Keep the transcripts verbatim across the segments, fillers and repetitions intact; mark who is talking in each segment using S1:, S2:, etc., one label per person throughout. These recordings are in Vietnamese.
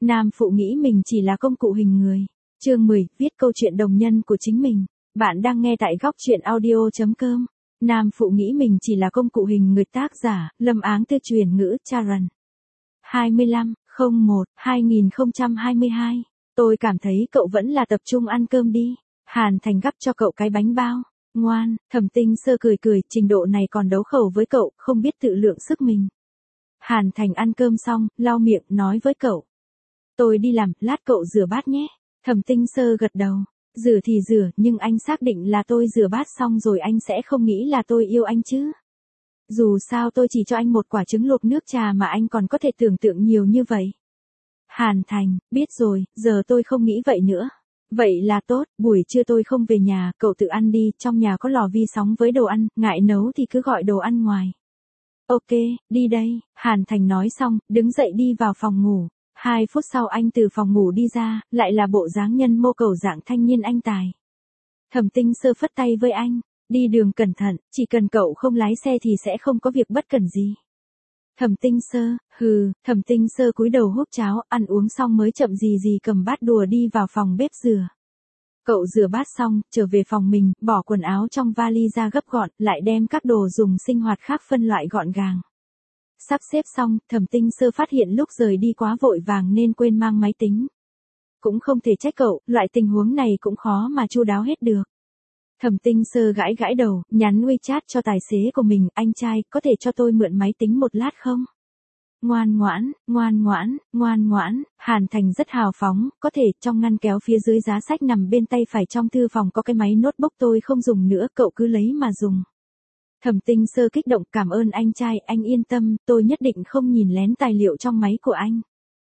S1: Nam phụ nghĩ mình chỉ là công cụ hình người. Chương mười, viết câu chuyện đồng nhân của chính mình. Bạn đang nghe tại góc truyện audio chấm com. Nam phụ nghĩ mình chỉ là công cụ hình người. Tác giả, Lâm Áng Tư, truyền ngữ, Charan. hai mươi lăm, không một, hai nghìn không trăm hai mươi hai. Tôi cảm thấy cậu vẫn là tập trung ăn cơm đi. Hàn Thành gắp cho cậu cái bánh bao. Ngoan, Thẩm Tinh Sơ cười cười, trình độ này còn đấu khẩu với cậu, không biết tự lượng sức mình. Hàn Thành ăn cơm xong, lau miệng, nói với cậu. Tôi đi làm, lát cậu rửa bát nhé. Thẩm Tinh Sơ gật đầu. Rửa thì rửa, nhưng anh xác định là tôi rửa bát xong rồi anh sẽ không nghĩ là tôi yêu anh chứ. Dù sao tôi chỉ cho anh một quả trứng luộc nước trà mà anh còn có thể tưởng tượng nhiều như vậy. Hàn Thành, biết rồi, giờ tôi không nghĩ vậy nữa. Vậy là tốt, buổi trưa tôi không về nhà, cậu tự ăn đi, trong nhà có lò vi sóng với đồ ăn, ngại nấu thì cứ gọi đồ ăn ngoài. Ok, đi đây, Hàn Thành nói xong, đứng dậy đi vào phòng ngủ. Hai phút sau anh từ phòng ngủ đi ra, lại là bộ dáng nhân mô cầu dạng thanh niên anh tài. Thẩm Tinh Sơ phất tay với anh, đi đường cẩn thận, chỉ cần cậu không lái xe thì sẽ không có việc bất cần gì. Thẩm Tinh Sơ, hừ, Thẩm Tinh Sơ cúi đầu húp cháo, ăn uống xong mới chậm gì gì cầm bát đùa đi vào phòng bếp rửa. Cậu rửa bát xong, trở về phòng mình, bỏ quần áo trong vali ra gấp gọn, lại đem các đồ dùng sinh hoạt khác phân loại gọn gàng. Sắp xếp xong, Thẩm Tinh Sơ phát hiện lúc rời đi quá vội vàng nên quên mang máy tính. Cũng không thể trách cậu, loại tình huống này cũng khó mà chu đáo hết được. Thẩm Tinh Sơ gãi gãi đầu, nhắn WeChat cho tài xế của mình, anh trai, có thể cho tôi mượn máy tính một lát không? Ngoan ngoãn, ngoan ngoãn, ngoan ngoãn, Hàn Thành rất hào phóng, có thể, trong ngăn kéo phía dưới giá sách nằm bên tay phải trong thư phòng có cái máy notebook tôi không dùng nữa, cậu cứ lấy mà dùng. Thẩm Tinh Sơ kích động, cảm ơn anh trai, anh yên tâm, tôi nhất định không nhìn lén tài liệu trong máy của anh.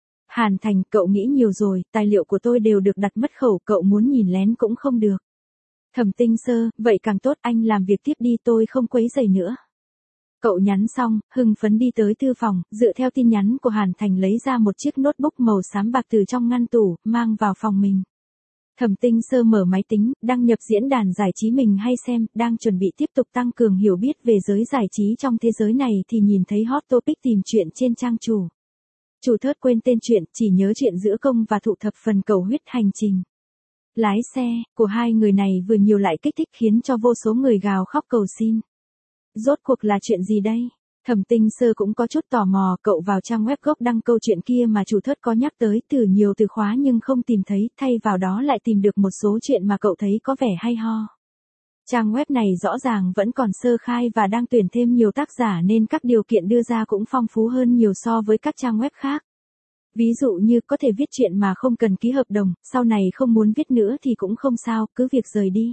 S1: Hàn Thành, cậu nghĩ nhiều rồi, tài liệu của tôi đều được đặt mật khẩu, cậu muốn nhìn lén cũng không được. Thẩm Tinh Sơ, vậy càng tốt, anh làm việc tiếp đi, tôi không quấy rầy nữa. Cậu nhắn xong, hưng phấn đi tới thư phòng, dựa theo tin nhắn của Hàn Thành lấy ra một chiếc notebook màu xám bạc từ trong ngăn tủ, mang vào phòng mình. Thẩm Tinh Sơ mở máy tính, đăng nhập diễn đàn giải trí mình hay xem, đang chuẩn bị tiếp tục tăng cường hiểu biết về giới giải trí trong thế giới này thì nhìn thấy hot topic tìm chuyện trên trang chủ. Chủ thớt quên tên chuyện, chỉ nhớ chuyện giữa công và thụ thập phần cầu huyết hành trình. Lái xe của hai người này vừa nhiều lại kích thích khiến cho vô số người gào khóc cầu xin. Rốt cuộc là chuyện gì đây? Thẩm Tinh Sơ cũng có chút tò mò, cậu vào trang web gốc đăng câu chuyện kia mà chủ thớt có nhắc tới từ nhiều từ khóa nhưng không tìm thấy, thay vào đó lại tìm được một số chuyện mà cậu thấy có vẻ hay ho. Trang web này rõ ràng vẫn còn sơ khai và đang tuyển thêm nhiều tác giả nên các điều kiện đưa ra cũng phong phú hơn nhiều so với các trang web khác. Ví dụ như có thể viết chuyện mà không cần ký hợp đồng, sau này không muốn viết nữa thì cũng không sao, cứ việc rời đi.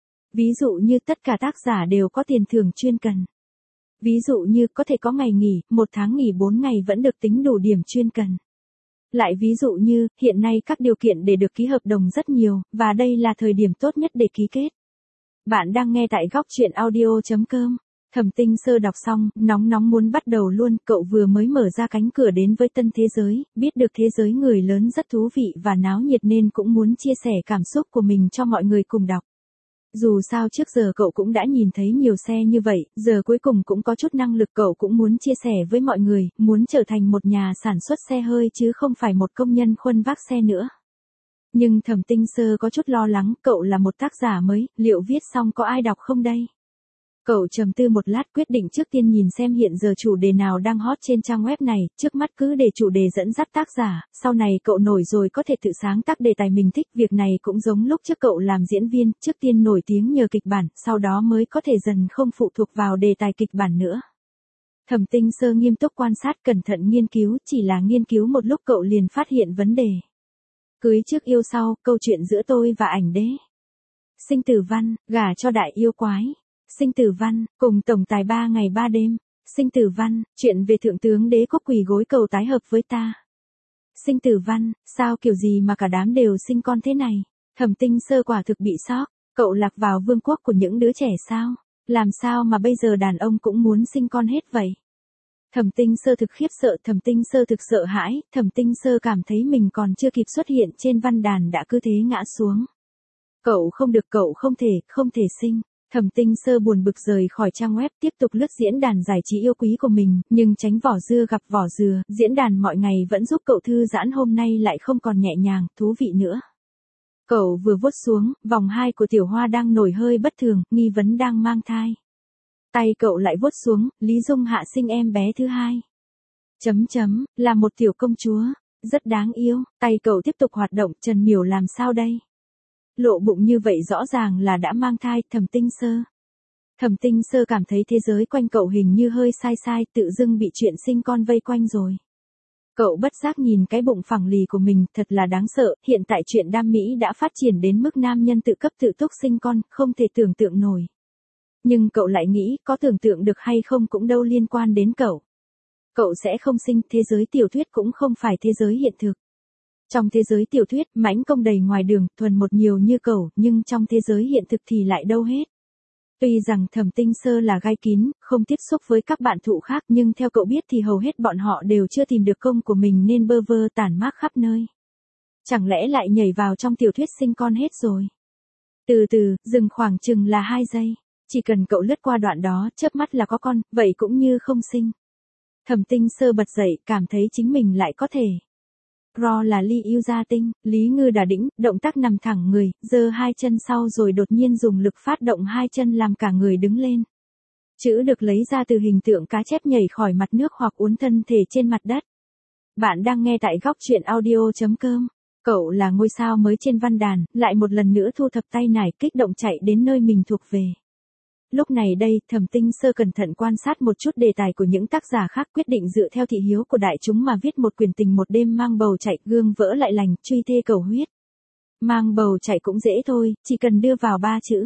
S1: Ví dụ như tất cả tác giả đều có tiền thưởng chuyên cần. Ví dụ như có thể có ngày nghỉ, một tháng nghỉ bốn ngày vẫn được tính đủ điểm chuyên cần. Lại ví dụ như, hiện nay các điều kiện để được ký hợp đồng rất nhiều, và đây là thời điểm tốt nhất để ký kết. Bạn đang nghe tại góc truyện audio chấm com. Thẩm Tinh Sơ đọc xong, nóng nóng muốn bắt đầu luôn, cậu vừa mới mở ra cánh cửa đến với tân thế giới, biết được thế giới người lớn rất thú vị và náo nhiệt nên cũng muốn chia sẻ cảm xúc của mình cho mọi người cùng đọc. Dù sao trước giờ cậu cũng đã nhìn thấy nhiều xe như vậy, giờ cuối cùng cũng có chút năng lực, cậu cũng muốn chia sẻ với mọi người, muốn trở thành một nhà sản xuất xe hơi chứ không phải một công nhân khuân vác xe nữa. Nhưng Thẩm Tinh Sơ có chút lo lắng, cậu là một tác giả mới, liệu viết xong có ai đọc không đây? Cậu trầm tư một lát quyết định trước tiên nhìn xem hiện giờ chủ đề nào đang hot trên trang web này, trước mắt cứ để chủ đề dẫn dắt tác giả, sau này cậu nổi rồi có thể tự sáng tác đề tài mình thích, việc này cũng giống lúc trước cậu làm diễn viên, trước tiên nổi tiếng nhờ kịch bản, sau đó mới có thể dần không phụ thuộc vào đề tài kịch bản nữa. Thẩm Tinh Sơ nghiêm túc quan sát, cẩn thận nghiên cứu, chỉ là nghiên cứu một lúc cậu liền phát hiện vấn đề. Cưới trước yêu sau, câu chuyện giữa tôi và ảnh đế. Sinh tử văn, gả cho đại yêu quái. Sinh tử văn, cùng tổng tài ba ngày ba đêm. Sinh tử văn, chuyện về thượng tướng đế quốc quỳ gối cầu tái hợp với ta. Sinh tử văn, sao kiểu gì mà cả đám đều sinh con thế này? Thẩm Tinh Sơ quả thực bị sốc, cậu lạc vào vương quốc của những đứa trẻ sao? Làm sao mà bây giờ đàn ông cũng muốn sinh con hết vậy? Thẩm Tinh Sơ thực khiếp sợ, Thẩm Tinh Sơ thực sợ hãi, Thẩm Tinh Sơ cảm thấy mình còn chưa kịp xuất hiện trên văn đàn đã cứ thế ngã xuống. Cậu không được, cậu không thể, không thể sinh. Thẩm Tinh Sơ buồn bực rời khỏi trang web tiếp tục lướt diễn đàn giải trí yêu quý của mình, nhưng tránh vỏ dưa gặp vỏ dừa, diễn đàn mọi ngày vẫn giúp cậu thư giãn hôm nay lại không còn nhẹ nhàng, thú vị nữa. Cậu vừa vuốt xuống, vòng hai của Tiểu Hoa đang nổi hơi bất thường, nghi vấn đang mang thai. Tay cậu lại vuốt xuống, Lý Dung Hạ sinh em bé thứ hai. Chấm chấm, là một tiểu công chúa, rất đáng yêu, tay cậu tiếp tục hoạt động, Trần Miểu làm sao đây? Lộ bụng như vậy rõ ràng là đã mang thai, Thẩm Tinh Sơ. Thẩm Tinh Sơ cảm thấy thế giới quanh cậu hình như hơi sai sai, tự dưng bị chuyện sinh con vây quanh rồi. Cậu bất giác nhìn cái bụng phẳng lì của mình, thật là đáng sợ, hiện tại chuyện đam mỹ đã phát triển đến mức nam nhân tự cấp tự túc sinh con, không thể tưởng tượng nổi. Nhưng cậu lại nghĩ, có tưởng tượng được hay không cũng đâu liên quan đến cậu. Cậu sẽ không sinh, thế giới tiểu thuyết cũng không phải thế giới hiện thực. Trong thế giới tiểu thuyết, mãnh công đầy ngoài đường, thuần một nhiều như cậu, nhưng trong thế giới hiện thực thì lại đâu hết. Tuy rằng Thẩm Tinh Sơ là gai kín, không tiếp xúc với các bạn thụ khác, nhưng theo cậu biết thì hầu hết bọn họ đều chưa tìm được công của mình nên bơ vơ tản mát khắp nơi. Chẳng lẽ lại nhảy vào trong tiểu thuyết sinh con hết rồi? Từ từ, dừng khoảng chừng là hai giây. Chỉ cần cậu lướt qua đoạn đó, chớp mắt là có con, vậy cũng như không sinh. Thẩm Tinh Sơ bật dậy, cảm thấy chính mình lại có thể. Ro là ly yêu gia tinh, Lý Ngư đà đĩnh, động tác nằm thẳng người, giơ hai chân sau rồi đột nhiên dùng lực phát động hai chân làm cả người đứng lên. Chữ được lấy ra từ hình tượng cá chép nhảy khỏi mặt nước hoặc uốn thân thể trên mặt đất. Bạn đang nghe tại góc truyện audio chấm com. Cậu là ngôi sao mới trên văn đàn, lại một lần nữa thu thập tay nải kích động chạy đến nơi mình thuộc về. Lúc này đây, Thẩm Tinh Sơ cẩn thận quan sát một chút đề tài của những tác giả khác, quyết định dựa theo thị hiếu của đại chúng mà viết một quyển tình một đêm mang bầu chạy, gương vỡ lại lành, truy thê cầu huyết. Mang bầu chạy cũng dễ thôi, chỉ cần đưa vào ba chữ.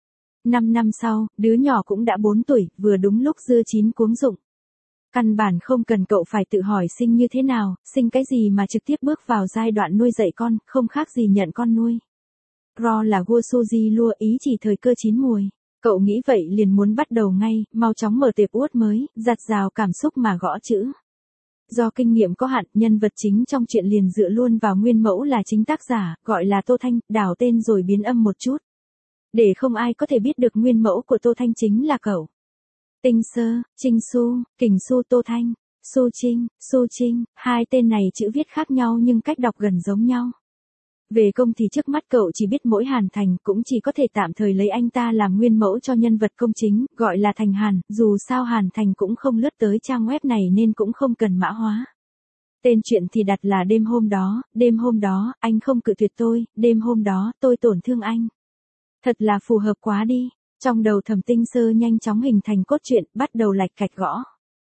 S1: Năm năm sau, đứa nhỏ cũng đã bốn tuổi, vừa đúng lúc dưa chín cuống rụng. Căn bản không cần cậu phải tự hỏi sinh như thế nào, sinh cái gì mà trực tiếp bước vào giai đoạn nuôi dạy con, không khác gì nhận con nuôi. Ro là vua Suzy lua, ý chỉ thời cơ chín muồi. Cậu nghĩ vậy liền muốn bắt đầu ngay, mau chóng mở tiệp uất mới, giặt rào cảm xúc mà gõ chữ. Do kinh nghiệm có hạn, nhân vật chính trong chuyện liền dựa luôn vào nguyên mẫu là chính tác giả, gọi là Tô Thanh, đảo tên rồi biến âm một chút. Để không ai có thể biết được nguyên mẫu của Tô Thanh chính là cậu. Tinh Sơ, Trinh Xu, Kình Xu Tô Thanh, Xu Trinh, Xu Trinh, hai tên này chữ viết khác nhau nhưng cách đọc gần giống nhau. Về công thì trước mắt cậu chỉ biết mỗi Hàn Thành, cũng chỉ có thể tạm thời lấy anh ta làm nguyên mẫu cho nhân vật công chính, gọi là Thành Hàn, dù sao Hàn Thành cũng không lướt tới trang web này nên cũng không cần mã hóa. Tên chuyện thì đặt là đêm hôm đó, đêm hôm đó, anh không cự tuyệt tôi, đêm hôm đó, tôi tổn thương anh. Thật là phù hợp quá đi. Trong đầu Thẩm Tinh Sơ nhanh chóng hình thành cốt truyện, bắt đầu lạch cạch gõ.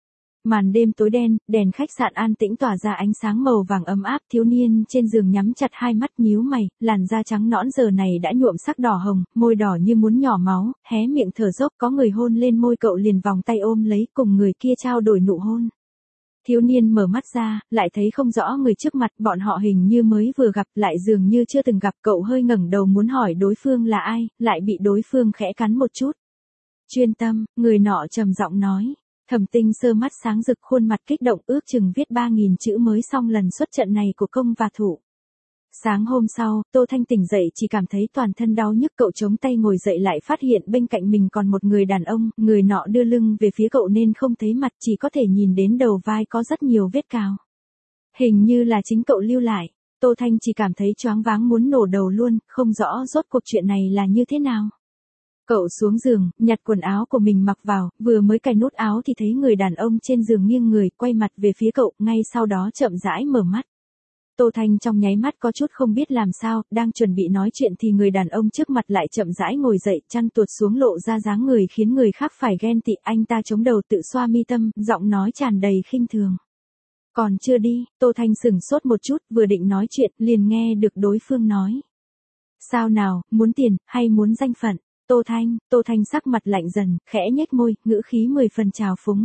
S1: Màn đêm tối đen, đèn khách sạn an tĩnh tỏa ra ánh sáng màu vàng ấm áp, thiếu niên trên giường nhắm chặt hai mắt nhíu mày, làn da trắng nõn giờ này đã nhuộm sắc đỏ hồng, môi đỏ như muốn nhỏ máu, hé miệng thở dốc, có người hôn lên môi cậu liền vòng tay ôm lấy, cùng người kia trao đổi nụ hôn. Thiếu niên mở mắt ra, lại thấy không rõ người trước mặt, bọn họ hình như mới vừa gặp, lại dường như chưa từng gặp, cậu hơi ngẩng đầu muốn hỏi đối phương là ai, lại bị đối phương khẽ cắn một chút. Chuyên tâm, người nọ trầm giọng nói. Thẩm Tinh Sơ mắt sáng rực, khuôn mặt kích động, ước chừng viết ba nghìn chữ mới xong lần xuất trận này của công và thủ. Sáng hôm sau, Tô Thanh tỉnh dậy chỉ cảm thấy toàn thân đau nhức, cậu chống tay ngồi dậy lại phát hiện bên cạnh mình còn một người đàn ông, người nọ đưa lưng về phía cậu nên không thấy mặt, chỉ có thể nhìn đến đầu vai có rất nhiều vết cào. Hình như là chính cậu lưu lại, Tô Thanh chỉ cảm thấy choáng váng muốn nổ đầu luôn, không rõ rốt cuộc chuyện này là như thế nào. Cậu xuống giường, nhặt quần áo của mình mặc vào, vừa mới cài nút áo thì thấy người đàn ông trên giường nghiêng người, quay mặt về phía cậu, ngay sau đó chậm rãi mở mắt. Tô Thanh trong nháy mắt có chút không biết làm sao, đang chuẩn bị nói chuyện thì người đàn ông trước mặt lại chậm rãi ngồi dậy, chăn tuột xuống lộ ra dáng người khiến người khác phải ghen tị, anh ta chống đầu tự xoa mi tâm, giọng nói tràn đầy khinh thường. Còn chưa đi, Tô Thanh sửng sốt một chút, vừa định nói chuyện, liền nghe được đối phương nói. Sao nào, muốn tiền, hay muốn danh phận? Tô Thanh, Tô Thanh sắc mặt lạnh dần, khẽ nhếch môi, ngữ khí mười phần trào phúng.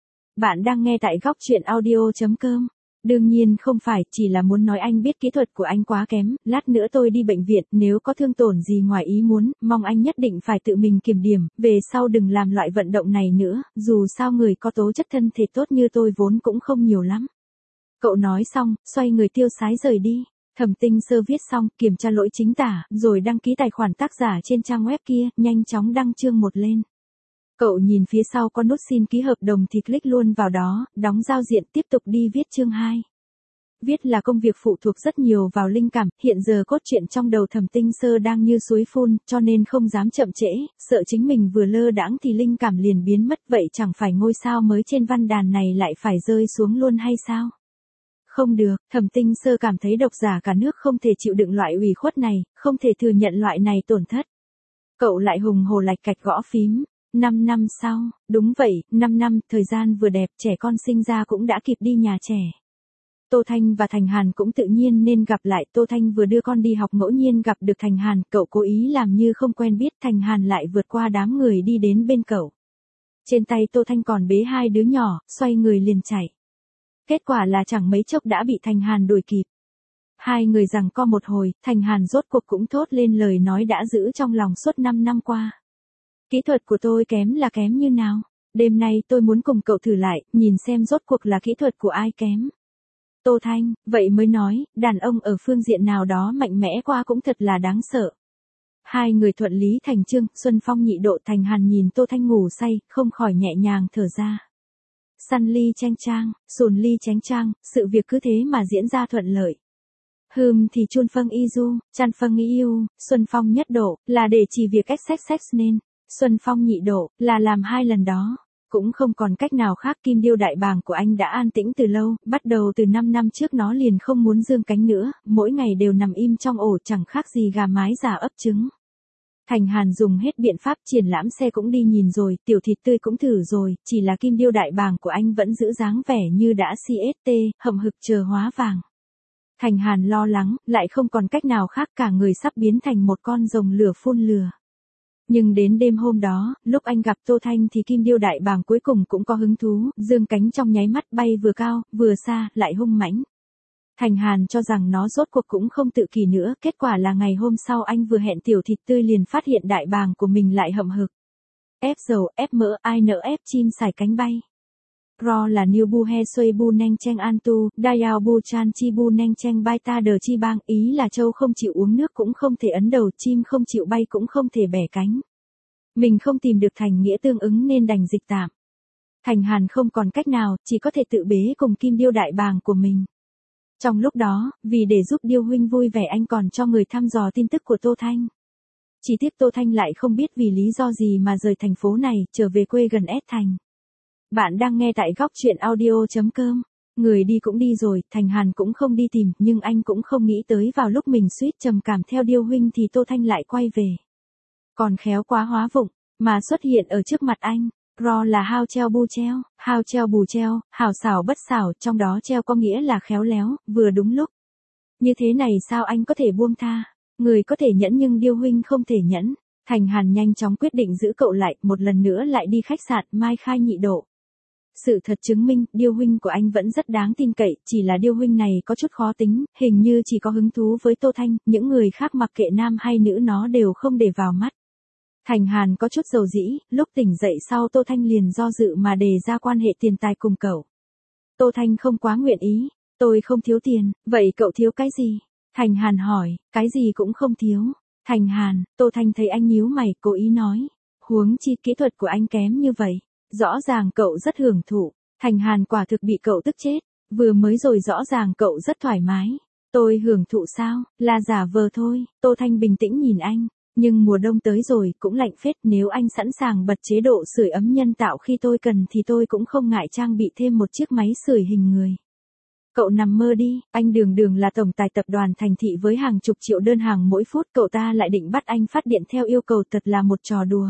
S1: Bạn đang nghe tại góc truyện audio chấm com. Đương nhiên không phải, chỉ là muốn nói anh biết kỹ thuật của anh quá kém, lát nữa tôi đi bệnh viện, nếu có thương tổn gì ngoài ý muốn, mong anh nhất định phải tự mình kiểm điểm, về sau đừng làm loại vận động này nữa, dù sao người có tố chất thân thể tốt như tôi vốn cũng không nhiều lắm. Cậu nói xong, xoay người tiêu sái rời đi. Thẩm Tinh Sơ viết xong, kiểm tra lỗi chính tả, rồi đăng ký tài khoản tác giả trên trang web kia, nhanh chóng đăng chương một lên. Cậu nhìn phía sau có nút xin ký hợp đồng thì click luôn vào đó, đóng giao diện tiếp tục đi viết chương hai. Viết là công việc phụ thuộc rất nhiều vào linh cảm, hiện giờ cốt truyện trong đầu Thẩm Tinh Sơ đang như suối phun, cho nên không dám chậm trễ, sợ chính mình vừa lơ đãng thì linh cảm liền biến mất, vậy chẳng phải ngôi sao mới trên văn đàn này lại phải rơi xuống luôn hay sao? Không được, Thẩm Tinh Sơ cảm thấy độc giả cả nước không thể chịu đựng loại ủy khuất này, không thể thừa nhận loại này tổn thất. Cậu lại hùng hồ lạch cạch gõ phím. Năm năm sau, đúng vậy, năm năm, thời gian vừa đẹp, trẻ con sinh ra cũng đã kịp đi nhà trẻ. Tô Thanh và Thành Hàn cũng tự nhiên nên gặp lại, Tô Thanh vừa đưa con đi học ngẫu nhiên gặp được Thành Hàn, cậu cố ý làm như không quen biết, Thành Hàn lại vượt qua đám người đi đến bên cậu. Trên tay Tô Thanh còn bế hai đứa nhỏ, xoay người liền chạy. Kết quả là chẳng mấy chốc đã bị Thành Hàn đuổi kịp. Hai người giằng co một hồi, Thành Hàn rốt cuộc cũng thốt lên lời nói đã giữ trong lòng suốt năm năm qua. Kỹ thuật của tôi kém là kém như nào? Đêm nay tôi muốn cùng cậu thử lại, nhìn xem rốt cuộc là kỹ thuật của ai kém. Tô Thanh, vậy mới nói, đàn ông ở phương diện nào đó mạnh mẽ quá cũng thật là đáng sợ. Hai người thuận lý thành chương, Xuân Phong nhị độ. Thành Hàn nhìn Tô Thanh ngủ say, không khỏi nhẹ nhàng thở ra. Săn ly chanh trang, sùn ly chánh trang, sự việc cứ thế mà diễn ra thuận lợi. Hừm thì chun phân y du, chan phân y yêu, Xuân Phong nhất độ, là để chỉ việc cách sex sex nên. Xuân Phong nhị độ, là làm hai lần đó. Cũng không còn cách nào khác, kim điêu đại bàng của anh đã an tĩnh từ lâu, bắt đầu từ năm năm trước nó liền không muốn dương cánh nữa, mỗi ngày đều nằm im trong ổ chẳng khác gì gà mái già ấp trứng. Thành Hàn dùng hết biện pháp, triển lãm xe cũng đi nhìn rồi, tiểu thịt tươi cũng thử rồi, chỉ là kim điêu đại bàng của anh vẫn giữ dáng vẻ như đã xê ét tê, hậm hực chờ hóa vàng. Thành Hàn lo lắng, lại không còn cách nào khác, cả người sắp biến thành một con rồng lửa phun lửa. Nhưng đến đêm hôm đó, lúc anh gặp Tô Thanh thì kim điêu đại bàng cuối cùng cũng có hứng thú, dương cánh trong nháy mắt, bay vừa cao, vừa xa, lại hung mãnh. Thành Hàn cho rằng nó rốt cuộc cũng không tự kỷ nữa, kết quả là ngày hôm sau anh vừa hẹn tiểu thịt tươi liền phát hiện đại bàng của mình lại hậm hực. Ép dầu, ép mỡ, ai nỡ ép chim sải cánh bay. Ro là New Bu He Xuôi Bu Neng Cheng An Tu, Dayao Bu Chan Chi Bu Neng Cheng Bai Ta Đờ Chi Bang, ý là trâu không chịu uống nước cũng không thể ấn đầu, chim không chịu bay cũng không thể bẻ cánh. Mình không tìm được thành nghĩa tương ứng nên đành dịch tạm. Thành Hàn không còn cách nào, chỉ có thể tự bế cùng kim điêu đại bàng của mình. Trong lúc đó, vì để giúp điêu huynh vui vẻ anh còn cho người thăm dò tin tức của Tô Thanh. Chỉ tiếc Tô Thanh lại không biết vì lý do gì mà rời thành phố này, trở về quê gần S Thành. Bạn đang nghe tại góc truyện audio chấm com. Người đi cũng đi rồi, Thành Hàn cũng không đi tìm, nhưng anh cũng không nghĩ tới vào lúc mình suýt trầm cảm theo điêu huynh thì Tô Thanh lại quay về. Còn khéo quá hóa vụng, mà xuất hiện ở trước mặt anh. Ro là hao treo bu treo, hao treo bù treo, hảo xảo bất xảo, trong đó treo có nghĩa là khéo léo, vừa đúng lúc. Như thế này sao anh có thể buông tha? Người có thể nhẫn nhưng điêu huynh không thể nhẫn. Thành Hàn nhanh chóng quyết định giữ cậu lại, một lần nữa lại đi khách sạn Mai Khai nhị độ. Sự thật chứng minh, điêu huynh của anh vẫn rất đáng tin cậy, chỉ là điêu huynh này có chút khó tính, hình như chỉ có hứng thú với Tô Thanh, những người khác mặc kệ nam hay nữ nó đều không để vào mắt. Thành Hàn có chút dầu dĩ, lúc tỉnh dậy sau Tô Thanh liền do dự mà đề ra quan hệ tiền tài cùng cậu. Tô Thanh không quá nguyện ý, tôi không thiếu tiền, vậy cậu thiếu cái gì? Thành Hàn hỏi, cái gì cũng không thiếu. Thành Hàn, Tô Thanh thấy anh nhíu mày, cố ý nói, huống chi kỹ thuật của anh kém như vậy. Rõ ràng cậu rất hưởng thụ. Thành Hàn quả thực bị cậu tức chết. Vừa mới rồi rõ ràng cậu rất thoải mái. Tôi hưởng thụ sao? Là giả vờ thôi. Tô Thanh bình tĩnh nhìn anh. Nhưng mùa đông tới rồi, cũng lạnh phết, nếu anh sẵn sàng bật chế độ sưởi ấm nhân tạo khi tôi cần thì tôi cũng không ngại trang bị thêm một chiếc máy sưởi hình người. Cậu nằm mơ đi, anh Đường Đường là tổng tài tập đoàn thành thị với hàng chục triệu đơn hàng mỗi phút, cậu ta lại định bắt anh phát điện theo yêu cầu, thật là một trò đùa.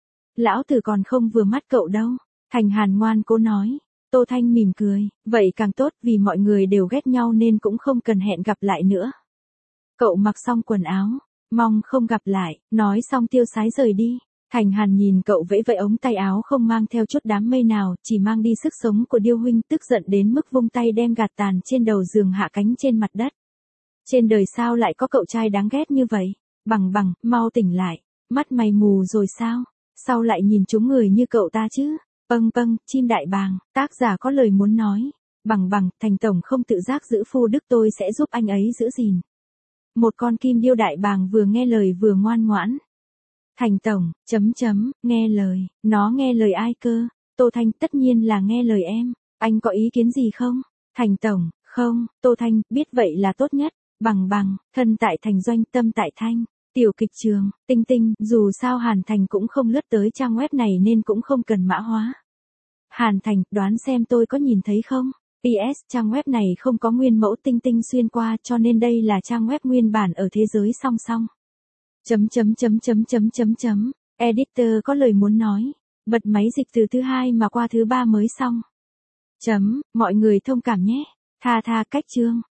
S1: Lão tử còn không vừa mắt cậu đâu. Thành Hàn ngoan cố nói. Tô Thanh mỉm cười, vậy càng tốt vì mọi người đều ghét nhau nên cũng không cần hẹn gặp lại nữa. Cậu mặc xong quần áo, mong không gặp lại, nói xong tiêu sái rời đi. Thành Hàn nhìn cậu vẫy vẫy ống tay áo không mang theo chút đám mây nào, chỉ mang đi sức sống của điêu huynh, tức giận đến mức vung tay đem gạt tàn trên đầu giường hạ cánh trên mặt đất. Trên đời sao lại có cậu trai đáng ghét như vậy? Bằng bằng, mau tỉnh lại, mắt mày mù rồi sao? Sao lại nhìn chúng người như cậu ta chứ? Pâng pâng, chim đại bàng, tác giả có lời muốn nói. Bằng bằng, Thành tổng không tự giác giữ phu đức, tôi sẽ giúp anh ấy giữ gìn. Một con kim điêu đại bàng vừa nghe lời vừa ngoan ngoãn. Thành tổng, chấm chấm, nghe lời, nó nghe lời ai cơ? Tô Thanh, tất nhiên là nghe lời em, anh có ý kiến gì không? Thành tổng, không, Tô Thanh, biết vậy là tốt nhất, bằng bằng, thân tại thành doanh tâm tại thanh, tiểu kịch trường, tinh tinh, dù sao Hàn Thành cũng không lướt tới trang web này nên cũng không cần mã hóa. Hàn Thành, đoán xem tôi có nhìn thấy không? pê ét, trang web này không có nguyên mẫu tinh tinh xuyên qua cho nên đây là trang web nguyên bản ở thế giới song song. Chấm chấm chấm chấm chấm chấm chấm, editor có lời muốn nói, bật máy dịch từ thứ hai mà qua thứ ba mới xong. Chấm, mọi người thông cảm nhé, tha tha cách chương.